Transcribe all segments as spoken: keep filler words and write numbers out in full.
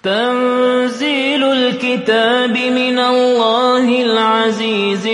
تنزيل الكتاب من الله العزيز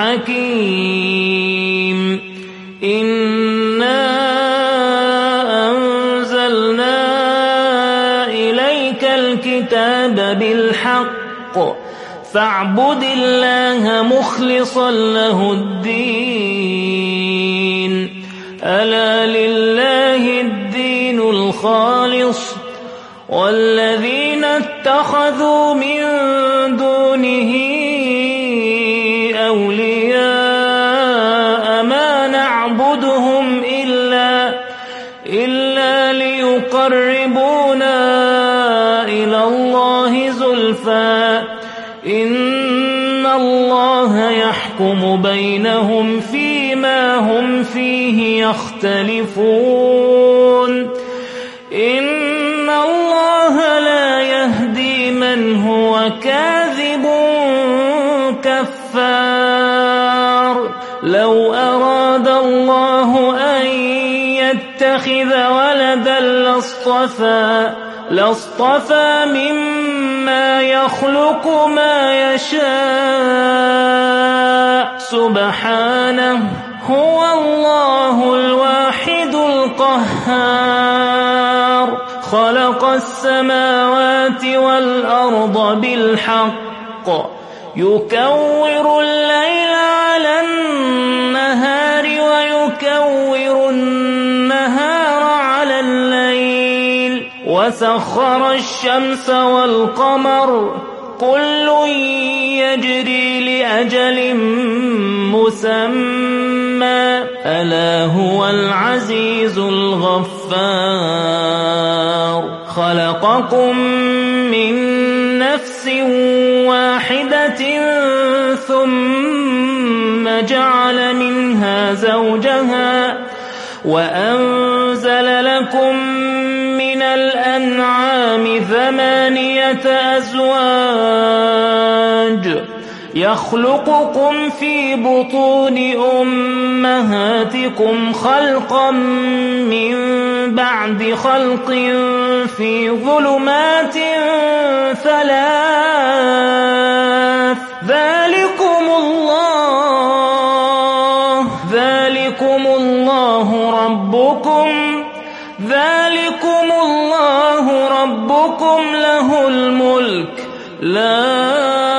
الحكيم. إنا أنزلنا إليك الكتاب بالحق فاعبد الله مخلصا له الدين. ألا لله الدين الخالص والذين اتخذوا من دونه أولياء ما نعبدهم إلا, إلا ليقربونا إلى الله زلفى إن الله يحكم بينهم فيما هم فيه يختلفون. إن الله لا يهدي من هو كاذب كفار. لو أراد الله أن يتخذ ولدا لاصطفى لاصطفى مما يخلق ما يشاء سبحانه هو الله الواحد القهار. خلق السماوات والأرض بالحق يكور الليل على النهار ويكور النهار على الليل وسخر الشمس والقمر كل يجري لأجل مسمى ألا هو العزيز الغفار. خلقكم من نفس واحدة ثم جعل منها زوجها وأنزل لكم من الأنعام ثمانية أزواج يخلقكم في بطون أمهاتكم خلقا من بعد خلق في ظلمات ثلاث ذلكم الله ذلكم الله ربكم ذلكم الله ربكم له الملك لا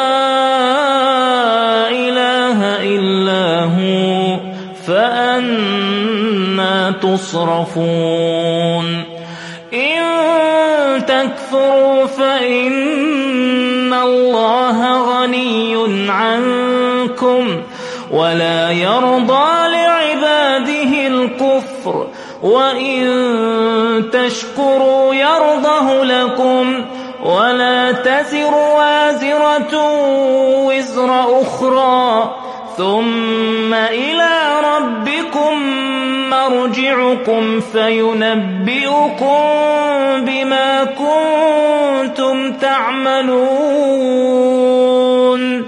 فأنا تصرفون. إن تكفروا فإن الله غني عنكم ولا يرضى لعباده الكفر وإن تشكروا يرضه لكم ولا تزر وازرة وزر أخرى ثم إلى ربكم مرجعكم فينبئكم بما كنتم تعملون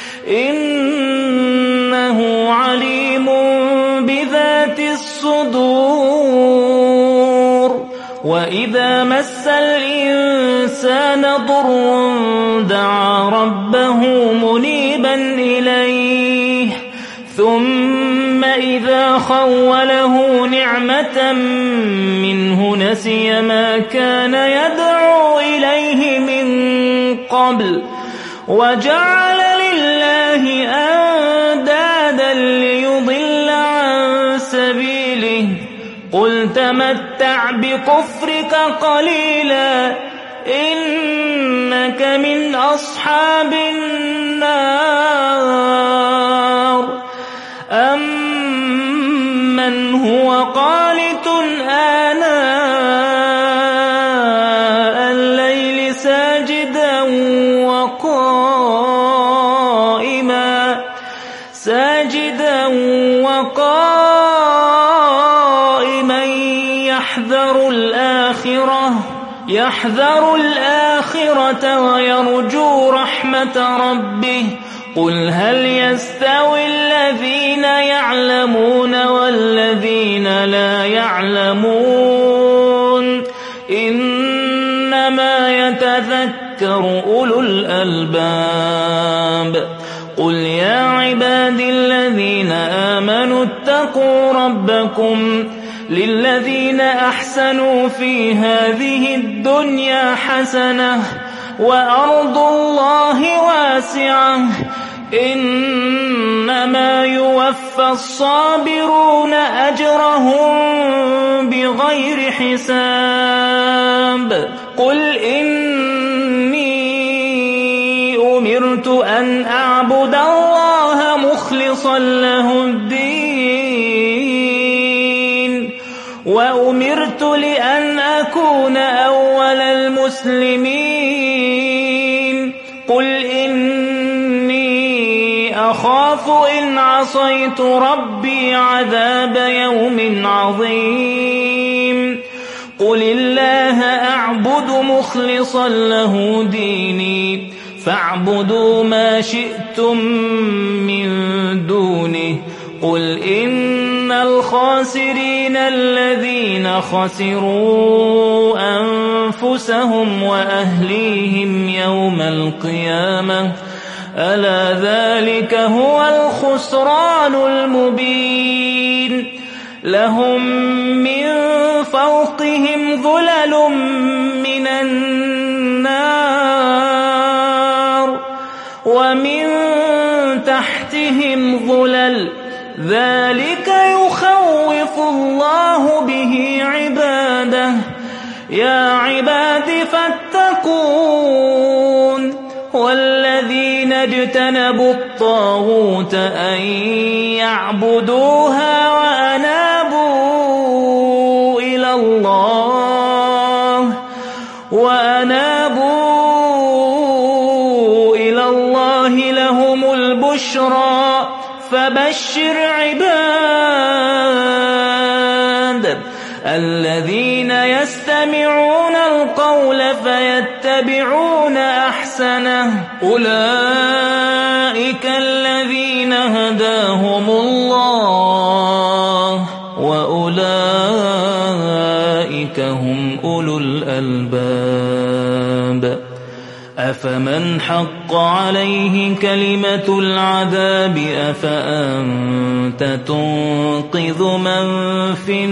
إنه عليم بذات الصدور. وإذا مس الإنسان ضر دعا ربه منيبا إليه ثم إذا خوله نعمة منه نسي ما كان يدعو إليه من قبل وجعل لله أندادا ليضل عن سبيله قل تمتع بكفرك قليلا إنك من أصحاب النار. أمن هو قانت آناء الليل ساجدا وقائما ساجدا وقائما يحذر الآخرة يحذر الآخرة ويرجو رحمة ربه قل هل يستوي الذين يعلمون والذين لا يعلمون إنما يتذكر أولو الألباب قل يا عبادي الذين آمنوا اتقوا ربكم للذين أحسنوا في هذه الدنيا حسنة وأرض الله واسعة إنما يوفى الصابرون أجرهم بغير حساب قل إني أمرت أن أعبد الله مخلصا له الدين وأمرت لأن أكون أول المسلمين قل إني أخاف إن عصيت ربي عذاب يوم عظيم قل الله أعبد مخلصا له ديني فاعبدوا ما شئتم من دونه قل إن الخاسرين الذين خسروا أنفسهم وأهليهم يوم القيامة ألا ذلك هو الخسران المبين لهم من فوقهم ظلل من النار ومن تحتهم ظلل ذلك يخوف الله به عباده يا عباد فاتقون والذين اجتنبوا الطاغوت أن يعبدوها وأنابوا إلى الله وأنابوا إلى الله لهم البشرى فبشر عباد الذين يستمعون القول فيتبعون أحسنه أولئك الذين هداهم الله وأولئك هم أولو الألباب أفمن حق عليه كلمة العذاب أفأنت تنقذ من في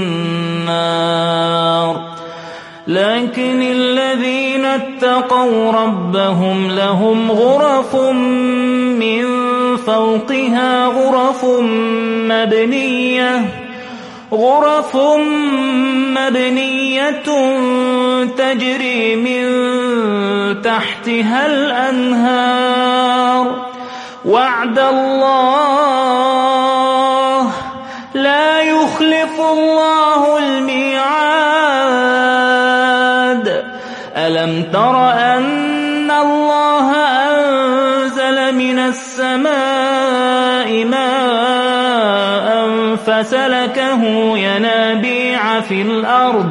النار لكن الذين اتقوا ربهم لهم غرف من فوقها غرف مبنية غرف مبنية تجري من تحتها الأنهار وعد الله لا يخلف الله الميعاد ألم تر أن الله أنزل من السماء ماء فسلكه ينابيع في الأرض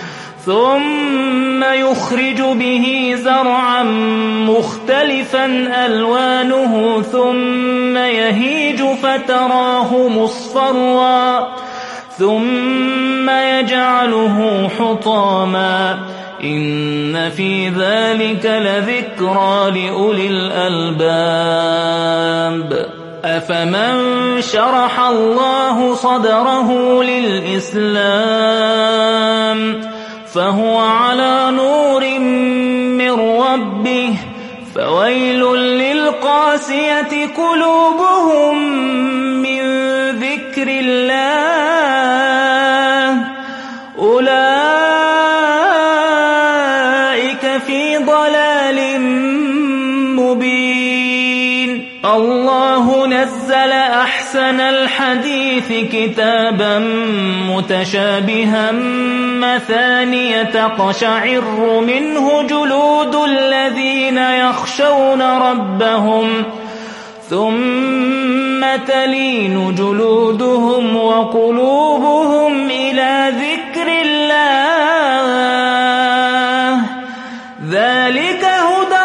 ثم يخرج به زرعا مختلفا ألوانه ثم يهيج فتراه مصفرا ثم يجعله حطاما إن في ذلك لذكرى لأولي الألباب أفمن شرح الله صدره للإسلام فهو على نور من ربه فويل للقاسية قلوبهم من ذكر الله أولئك في ضلال مبين الله نزل أحسن الحديث كتابا متشابها مثانية تقشعر منه جلود الذين يخشون ربهم ثم تلين جلودهم وقلوبهم إلى ذكر الله ذلك هدى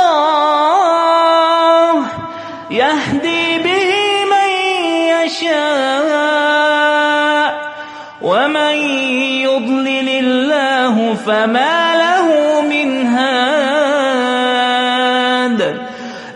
الله يهدي به من يشاء ومن يضلل الله فما له من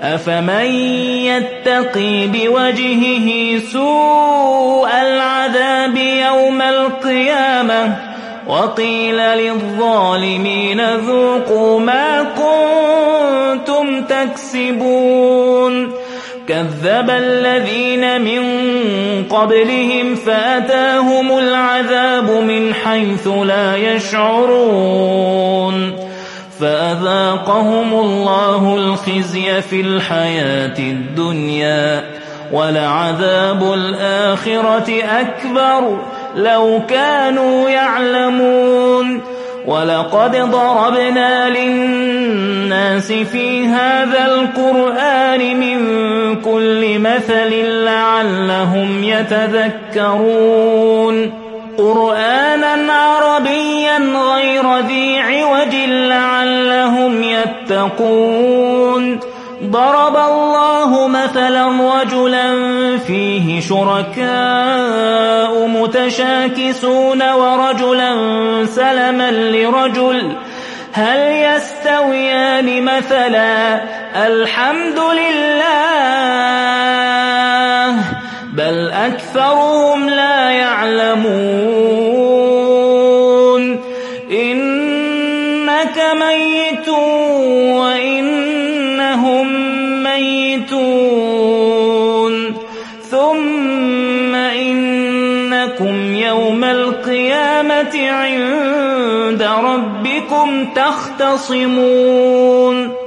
أفمن يتقي بوجهه سوء العذاب يوم القيامة وقيل للظالمين ذوقوا ما كنتم تكسبون كذب الذين من قبلهم فأتاهم العذاب من حيث لا يشعرون فأذاقهم الله الخزي في الحياة الدنيا ولعذاب الآخرة أكبر لو كانوا يعلمون ولقد ضربنا للناس في هذا القرآن من كل مثل لعلهم يتذكرون قرآنا عربيا غير ذي عوج لعلهم يتقون ضرب الله مثلا رجلا فيه شركاء متشاكسون ورجلا سلما لرجل هل يستويان مثلا الحمد لله بل أكثرهم لا يعلمون إنك ميت وإنهم ميتون ثم إنكم يوم القيامة عند ربكم تختصمون